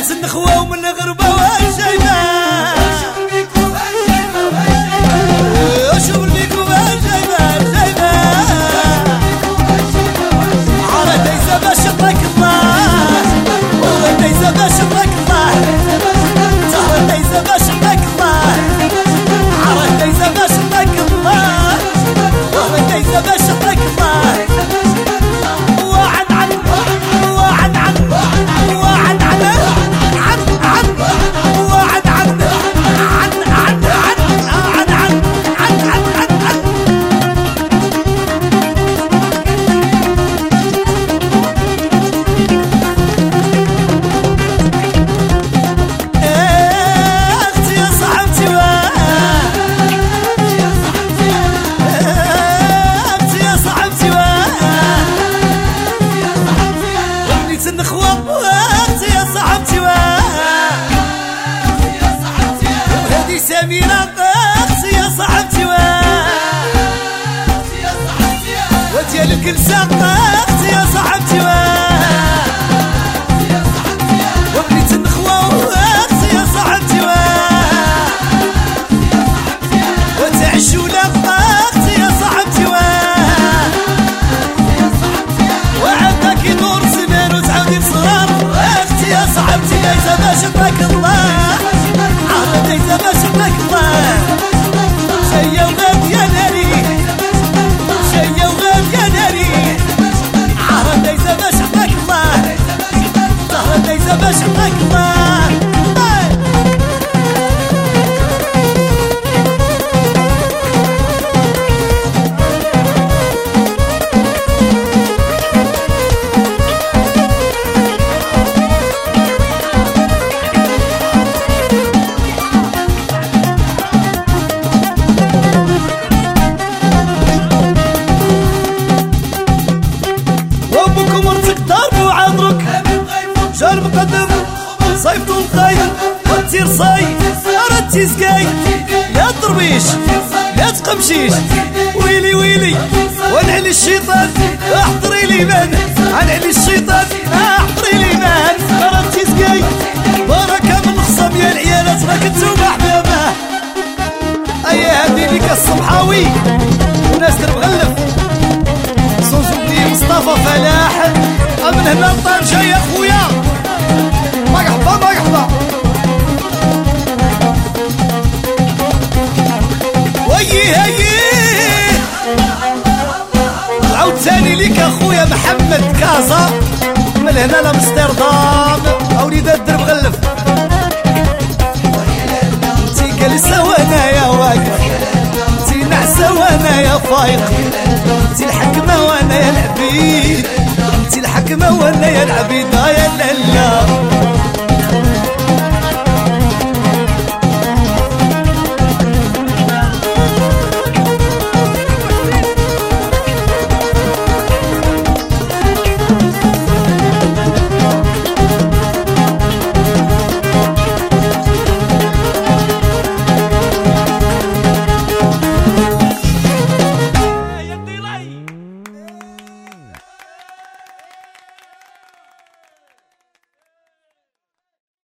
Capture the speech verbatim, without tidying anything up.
ناس النخوة ومن غربة والجايبة وشغل بيك والجايبة الجايبة على دايزة باش يطلق الله ودايزة باش يطلق الله على دايزة باش يطلق الله على دايزة باش يطلق الله ودايزة باش يطلق الله وعد عن وعد عن وعد عن عن عن وعد عن عن عن عن عن عن عن عن عن اختي يا صاحبتي اختي يا صاحبتي وليت النخوة اختي يا صاحبتي وهذه سميرة اختي يا صاحبتي وديال الكلسة اختي يا صاحبتي وبنيت النخوة اختي يا صاحبتي وتعشولة اختي يا صاحبتي وعندك يدور زمان وتعاودي بصرار اختي يا صاحبتي دايزة باش يطلق الله عرض دايزة باش يطلق الله شيا وغاد يا ناري شيا وغاد يا ناري عرض دايزة باش يطلق الله ظهر دايزة باش يطلق الله وامك ومرتك ضرب وعذرك شهر مقدم صيف طول خير وتسير صيف ردتي سقاي يا طربيش يا تقمشيش ويلي ويلي ونعلي الشيطان احضري لي مان عنعلي الشيطان احضري لي مان ردتي سقاي بركة من الخصم يا العيالات راك نتوما حبابه ايا هادي ليك الصبحاوي وناس درب غلف سوزوني مصطفى فلاح من هنا لطنجة يا خويا مرحبا مرحبا ويي هيي عاوتاني ليك اخويا محمد كازا من هنا لامستردام اوليدات درب غلف انتي جالسة وانايا واقف انتي نعسة وانايا فايق انتي الحكمة وانا يا العبيد انتي الحكمة وانا يا العبيد يا لالا